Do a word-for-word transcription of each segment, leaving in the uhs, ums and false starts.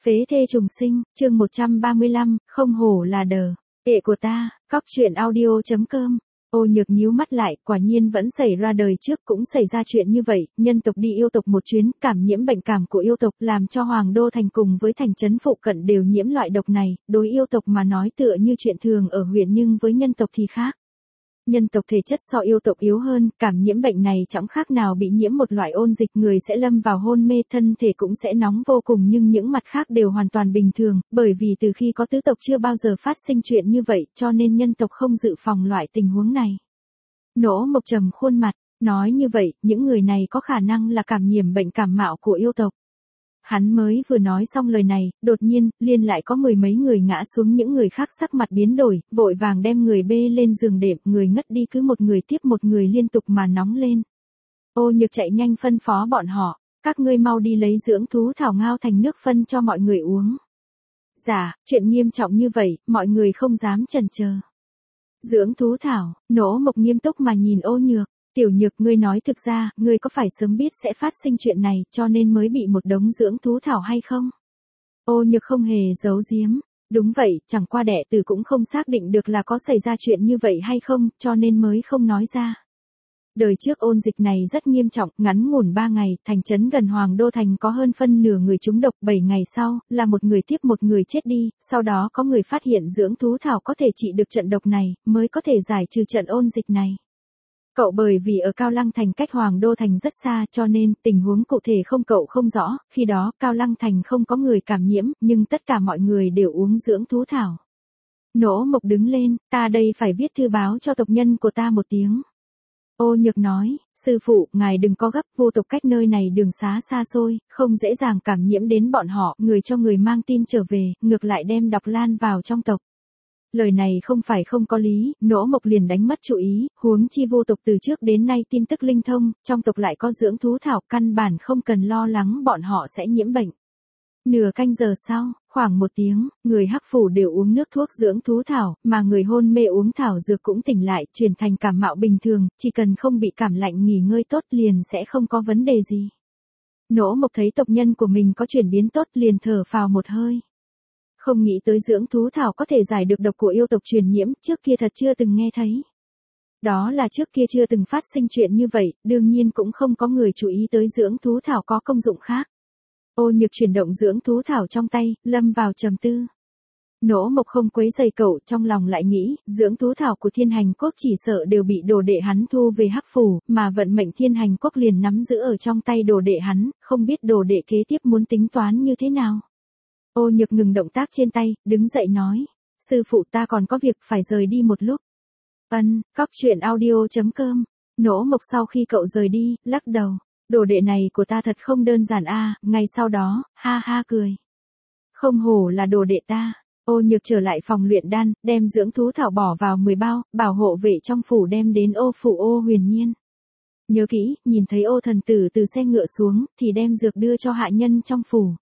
Phế thê trùng sinh, chương một trăm ba mươi lăm, không hổ là đờ. Kệ của ta, cóc truyện audio.com. Ô Nhược nhíu mắt lại, quả nhiên vẫn xảy ra đời trước cũng xảy ra chuyện như vậy, nhân tộc đi yêu tộc một chuyến, cảm nhiễm bệnh cảm của yêu tộc làm cho Hoàng Đô Thành cùng với thành trấn phụ cận đều nhiễm loại độc này, đối yêu tộc mà nói tựa như chuyện thường ở huyện nhưng với nhân tộc thì khác. Nhân tộc thể chất so yêu tộc yếu hơn, cảm nhiễm bệnh này chẳng khác nào bị nhiễm một loại ôn dịch, người sẽ lâm vào hôn mê, thân thể cũng sẽ nóng vô cùng, nhưng những mặt khác đều hoàn toàn bình thường, bởi vì từ khi có tứ tộc chưa bao giờ phát sinh chuyện như vậy, cho nên nhân tộc không dự phòng loại tình huống này. Nỗ Mộc trầm khuôn mặt, nói như vậy, những người này có khả năng là cảm nhiễm bệnh cảm mạo của yêu tộc. Hắn mới vừa nói xong lời này, đột nhiên, liền lại có mười mấy người ngã xuống, những người khác sắc mặt biến đổi, vội vàng đem người bê lên giường đệm, người ngất đi cứ một người tiếp một người liên tục mà nóng lên. Ô Nhược chạy nhanh phân phó bọn họ, các ngươi mau đi lấy dưỡng thú thảo ngao thành nước phân cho mọi người uống. Dạ, chuyện nghiêm trọng như vậy, mọi người không dám chần chờ. Dưỡng thú thảo, Nỗ Mộc nghiêm túc mà nhìn Ô Nhược. Tiểu Nhược, ngươi nói thực ra, ngươi có phải sớm biết sẽ phát sinh chuyện này, cho nên mới bị một đống dưỡng thú thảo hay không? Ô Nhược không hề giấu giếm. Đúng vậy, chẳng qua đệ tử cũng không xác định được là có xảy ra chuyện như vậy hay không, cho nên mới không nói ra. Đời trước ôn dịch này rất nghiêm trọng, ngắn ngủn ba ngày, thành trấn gần Hoàng Đô Thành có hơn phân nửa người trúng độc, bảy ngày sau, là một người tiếp một người chết đi, sau đó có người phát hiện dưỡng thú thảo có thể trị được trận độc này, mới có thể giải trừ trận ôn dịch này. Cậu bởi vì ở Cao Lăng Thành cách Hoàng Đô Thành rất xa cho nên tình huống cụ thể không cậu không rõ, khi đó Cao Lăng Thành không có người cảm nhiễm, nhưng tất cả mọi người đều uống dưỡng thú thảo. Nỗ Mộc đứng lên, ta đây phải viết thư báo cho tộc nhân của ta một tiếng. Ô Nhược nói, sư phụ, ngài đừng có gấp, vô tộc cách nơi này đường xá xa xôi, không dễ dàng cảm nhiễm đến bọn họ, người cho người mang tin trở về, ngược lại đem độc lan vào trong tộc. Lời này không phải không có lý, Nỗ Mộc liền đánh mất chú ý, huống chi vô tộc từ trước đến nay tin tức linh thông, trong tộc lại có dưỡng thú thảo, căn bản không cần lo lắng bọn họ sẽ nhiễm bệnh. Nửa canh giờ sau, khoảng một tiếng, người Hắc Phủ đều uống nước thuốc dưỡng thú thảo, mà người hôn mê uống thảo dược cũng tỉnh lại, chuyển thành cảm mạo bình thường, chỉ cần không bị cảm lạnh nghỉ ngơi tốt liền sẽ không có vấn đề gì. Nỗ Mộc thấy tộc nhân của mình có chuyển biến tốt liền thở phào một hơi. Không nghĩ tới dưỡng thú thảo có thể giải được độc của yêu tộc truyền nhiễm, trước kia thật chưa từng nghe thấy. Đó là trước kia chưa từng phát sinh chuyện như vậy, đương nhiên cũng không có người chú ý tới dưỡng thú thảo có công dụng khác. Ô Nhược chuyển động dưỡng thú thảo trong tay, lâm vào trầm tư. Nỗ Mộc không quấy rầy cậu, trong lòng lại nghĩ, dưỡng thú thảo của Thiên Hành Quốc chỉ sợ đều bị đồ đệ hắn thu về Hắc Phủ, mà vận mệnh Thiên Hành Quốc liền nắm giữ ở trong tay đồ đệ hắn, không biết đồ đệ kế tiếp muốn tính toán như thế nào. Ô Nhược ngừng động tác trên tay, đứng dậy nói, sư phụ ta còn có việc phải rời đi một lúc. Ân, cóc truyện audio.com. Nỗ Mộc sau khi cậu rời đi, lắc đầu, đồ đệ này của ta thật không đơn giản a. À, ngay sau đó, ha ha cười. Không hổ là đồ đệ ta. Ô Nhược trở lại phòng luyện đan, đem dưỡng thú thảo bỏ vào mười bao, bảo hộ vệ trong phủ đem đến ô phủ Ô Huyền Nhiên. Nhớ kỹ, nhìn thấy Ô thần tử từ xe ngựa xuống, thì đem dược đưa cho hạ nhân trong phủ.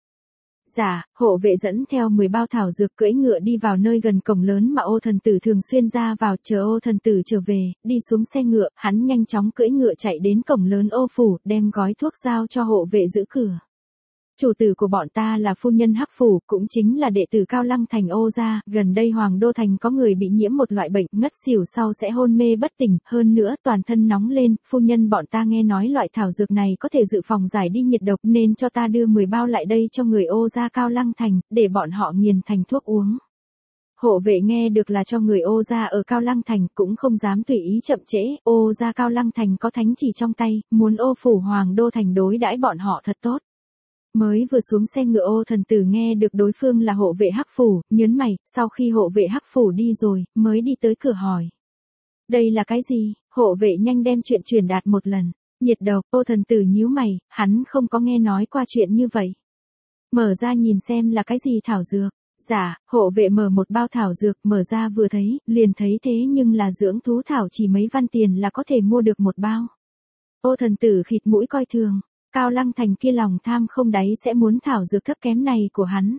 Dạ, hộ vệ dẫn theo mười bao thảo dược cưỡi ngựa đi vào nơi gần cổng lớn mà Ô thần tử thường xuyên ra vào, chờ Ô thần tử trở về, đi xuống xe ngựa, hắn nhanh chóng cưỡi ngựa chạy đến cổng lớn Ô phủ, đem gói thuốc giao cho hộ vệ giữ cửa. Chủ tử của bọn ta là phu nhân Hắc Phủ, cũng chính là đệ tử Cao Lăng Thành Ô gia, gần đây Hoàng Đô Thành có người bị nhiễm một loại bệnh, ngất xỉu sau sẽ hôn mê bất tỉnh, hơn nữa toàn thân nóng lên, phu nhân bọn ta nghe nói loại thảo dược này có thể dự phòng giải đi nhiệt độc nên cho ta đưa mười bao lại đây cho người Ô gia Cao Lăng Thành, để bọn họ nghiền thành thuốc uống. Hộ vệ nghe được là cho người Ô gia ở Cao Lăng Thành cũng không dám tùy ý chậm trễ, Ô gia Cao Lăng Thành có thánh chỉ trong tay, muốn Ô phủ Hoàng Đô Thành đối đãi bọn họ thật tốt. Mới vừa xuống xe ngựa Ô thần tử nghe được đối phương là hộ vệ Hắc Phủ, nhớn mày, sau khi hộ vệ Hắc Phủ đi rồi, mới đi tới cửa hỏi. Đây là cái gì? Hộ vệ nhanh đem chuyện truyền đạt một lần. Nhiệt độc, Ô thần tử nhíu mày, hắn không có nghe nói qua chuyện như vậy. Mở ra nhìn xem là cái gì thảo dược. Dạ, hộ vệ mở một bao thảo dược, mở ra vừa thấy, liền thấy thế nhưng là dưỡng thú thảo chỉ mấy văn tiền là có thể mua được một bao. Ô thần tử khịt mũi coi thường. Cao Lăng Thành kia lòng tham không đáy sẽ muốn thảo dược thấp kém này của hắn.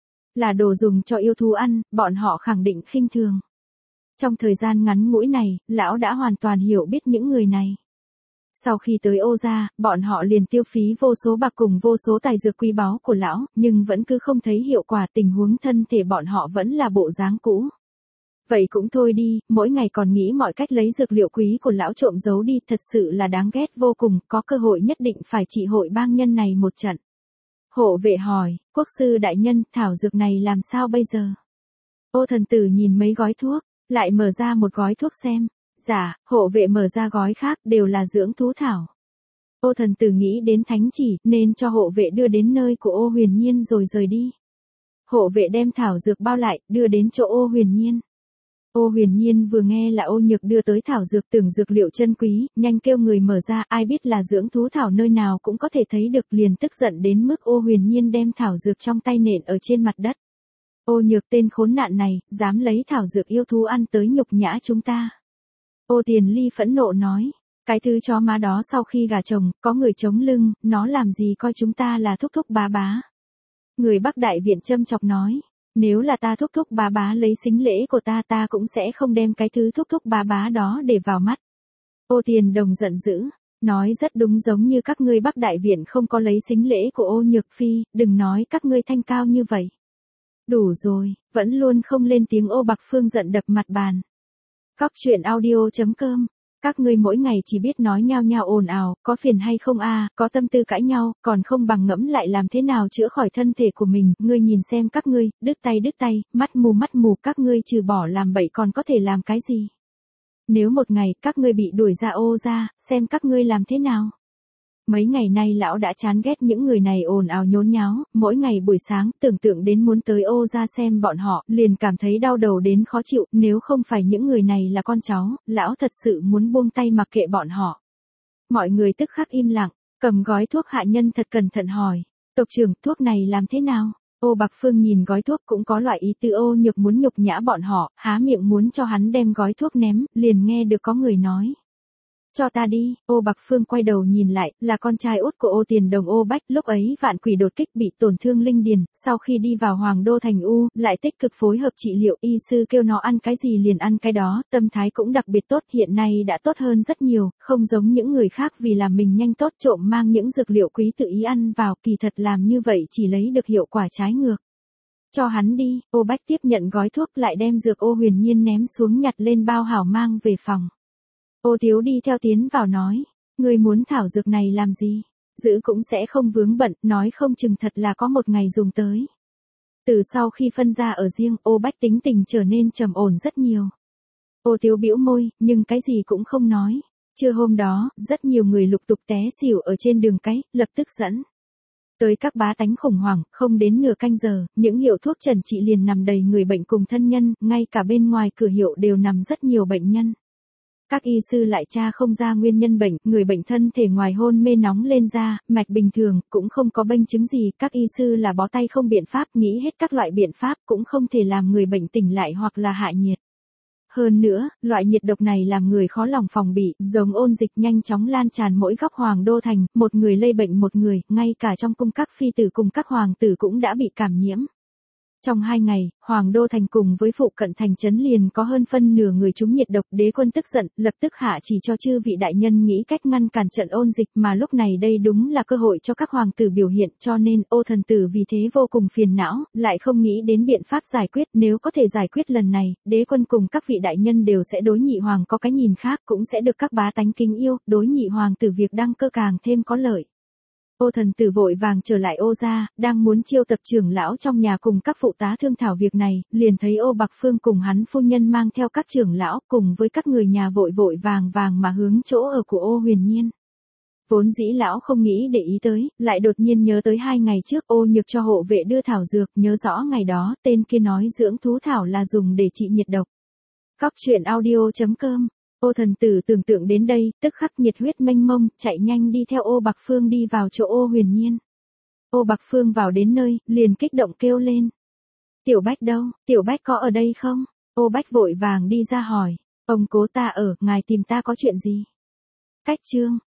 Là đồ dùng cho yêu thú ăn, bọn họ khẳng định khinh thường. Trong thời gian ngắn ngủi này, lão đã hoàn toàn hiểu biết những người này. Sau khi tới Ô gia, bọn họ liền tiêu phí vô số bạc cùng vô số tài dược quý báu của lão, nhưng vẫn cứ không thấy hiệu quả, tình huống thân thể bọn họ vẫn là bộ dáng cũ. Vậy cũng thôi đi, mỗi ngày còn nghĩ mọi cách lấy dược liệu quý của lão trộm giấu đi, thật sự là đáng ghét vô cùng, có cơ hội nhất định phải trị hội bang nhân này một trận. Hộ vệ hỏi, quốc sư đại nhân, thảo dược này làm sao bây giờ? Ô thần tử nhìn mấy gói thuốc, lại mở ra một gói thuốc xem. Dạ, hộ vệ mở ra gói khác, đều là dưỡng thú thảo. Ô thần tử nghĩ đến thánh chỉ, nên cho hộ vệ đưa đến nơi của Ô Huyền Nhiên rồi rời đi. Hộ vệ đem thảo dược bao lại, đưa đến chỗ Ô Huyền Nhiên. Ô Huyền Nhiên vừa nghe là Ô Nhược đưa tới thảo dược, tưởng dược liệu chân quý, nhanh kêu người mở ra, ai biết là dưỡng thú thảo nơi nào cũng có thể thấy được, liền tức giận đến mức Ô Huyền Nhiên đem thảo dược trong tay nện ở trên mặt đất. Ô Nhược tên khốn nạn này, dám lấy thảo dược yêu thú ăn tới nhục nhã chúng ta. Ô Tiền Ly phẫn nộ nói, cái thứ chó má đó sau khi gả chồng, có người chống lưng, nó làm gì coi chúng ta là thúc thúc bá bá. Người Bắc Đại Viện châm chọc nói, nếu là ta thúc thúc bá bá lấy sính lễ của ta ta cũng sẽ không đem cái thứ thúc thúc bá bá đó để vào mắt. Ô Tiền Đồng giận dữ, nói rất đúng, giống như các ngươi Bắc Đại Viện không có lấy sính lễ của Ô Nhược Phi, đừng nói các ngươi thanh cao như vậy. Đủ rồi, vẫn luôn không lên tiếng. Ô Bạc Phương giận đập mặt bàn. Cóc truyện audio chấm com. Các ngươi mỗi ngày chỉ biết nói nhao nhao ồn ào, có phiền hay không a, có tâm tư cãi nhau, còn không bằng ngẫm lại làm thế nào chữa khỏi thân thể của mình, ngươi nhìn xem các ngươi, đứt tay đứt tay, mắt mù mắt mù, các ngươi trừ bỏ làm bậy còn có thể làm cái gì? Nếu một ngày các ngươi bị đuổi ra Ô gia, xem các ngươi làm thế nào? Mấy ngày nay lão đã chán ghét những người này ồn ào nhốn nháo, mỗi ngày buổi sáng tưởng tượng đến muốn tới Ô gia xem bọn họ, liền cảm thấy đau đầu đến khó chịu, nếu không phải những người này là con cháu, lão thật sự muốn buông tay mặc kệ bọn họ. Mọi người tức khắc im lặng, cầm gói thuốc hạ nhân thật cẩn thận hỏi, tộc trưởng, thuốc này làm thế nào? Ô Bạc Phương nhìn gói thuốc cũng có loại ý tư. Ô Nhược muốn nhục nhã bọn họ, há miệng muốn cho hắn đem gói thuốc ném, liền nghe được có người nói. Cho ta đi. Ô Bạc Phương quay đầu nhìn lại, là con trai út của Ô Tiền Đồng Ô Bách, lúc ấy vạn quỷ đột kích bị tổn thương linh điền, sau khi đi vào Hoàng Đô Thành U, lại tích cực phối hợp trị liệu, y sư kêu nó ăn cái gì liền ăn cái đó, tâm thái cũng đặc biệt tốt, hiện nay đã tốt hơn rất nhiều, không giống những người khác vì làm mình nhanh tốt trộm mang những dược liệu quý tự ý ăn vào, kỳ thật làm như vậy chỉ lấy được hiệu quả trái ngược. Cho hắn đi. Ô Bách tiếp nhận gói thuốc, lại đem dược Ô Huyền Nhiên ném xuống, nhặt lên bao hảo mang về phòng. Ô Thiếu đi theo tiến vào nói, ngươi muốn thảo dược này làm gì? Giữ cũng sẽ không vướng bận, nói không chừng thật là có một ngày dùng tới. Từ sau khi phân ra ở riêng, Ô Bách tính tình trở nên trầm ổn rất nhiều. Ô Thiếu bĩu môi, nhưng cái gì cũng không nói. Trưa hôm đó, rất nhiều người lục tục té xỉu ở trên đường cái, lập tức dẫn tới các bá tánh khủng hoảng, không đến nửa canh giờ, những hiệu thuốc trần trị liền nằm đầy người bệnh cùng thân nhân, ngay cả bên ngoài cửa hiệu đều nằm rất nhiều bệnh nhân. Các y sư lại tra không ra nguyên nhân bệnh, người bệnh thân thể ngoài hôn mê nóng lên da, mạch bình thường, cũng không có bệnh chứng gì, các y sư là bó tay không biện pháp, nghĩ hết các loại biện pháp, cũng không thể làm người bệnh tỉnh lại hoặc là hạ nhiệt. Hơn nữa, loại nhiệt độc này làm người khó lòng phòng bị, giống ôn dịch nhanh chóng lan tràn mỗi góc Hoàng Đô Thành, một người lây bệnh một người, ngay cả trong cung các phi tử cùng các hoàng tử cũng đã bị cảm nhiễm. Trong hai ngày, Hoàng Đô Thành cùng với phụ cận thành trấn liền có hơn phân nửa người trúng nhiệt độc. Đế quân tức giận, lập tức hạ chỉ cho chư vị đại nhân nghĩ cách ngăn cản trận ôn dịch, mà lúc này đây đúng là cơ hội cho các hoàng tử biểu hiện, cho nên Ô thần tử vì thế vô cùng phiền não, lại không nghĩ đến biện pháp giải quyết. Nếu có thể giải quyết lần này, đế quân cùng các vị đại nhân đều sẽ đối nhị hoàng có cái nhìn khác, cũng sẽ được các bá tánh kính yêu, đối nhị hoàng tử việc đăng cơ càng thêm có lợi. Ô thần tử vội vàng trở lại Ô gia, đang muốn chiêu tập trưởng lão trong nhà cùng các phụ tá thương thảo việc này, liền thấy Ô Bạc Phương cùng hắn phu nhân mang theo các trưởng lão cùng với các người nhà vội vội vàng vàng mà hướng chỗ ở của Ô Huyền Nhiên. Vốn dĩ lão không nghĩ để ý tới, lại đột nhiên nhớ tới hai ngày trước Ô Nhược cho hộ vệ đưa thảo dược, nhớ rõ ngày đó, tên kia nói dưỡng thú thảo là dùng để trị nhiệt độc. Cóc truyện audio chấm com. Ô thần tử tưởng tượng đến đây, tức khắc nhiệt huyết mênh mông, chạy nhanh đi theo Ô Bạc Phương đi vào chỗ Ô Huyền Nhiên. Ô Bạc Phương vào đến nơi, liền kích động kêu lên. Tiểu Bách đâu, Tiểu Bách có ở đây không? Ô Bách vội vàng đi ra hỏi, ông cố ta ở, ngài tìm ta có chuyện gì? Cách chương.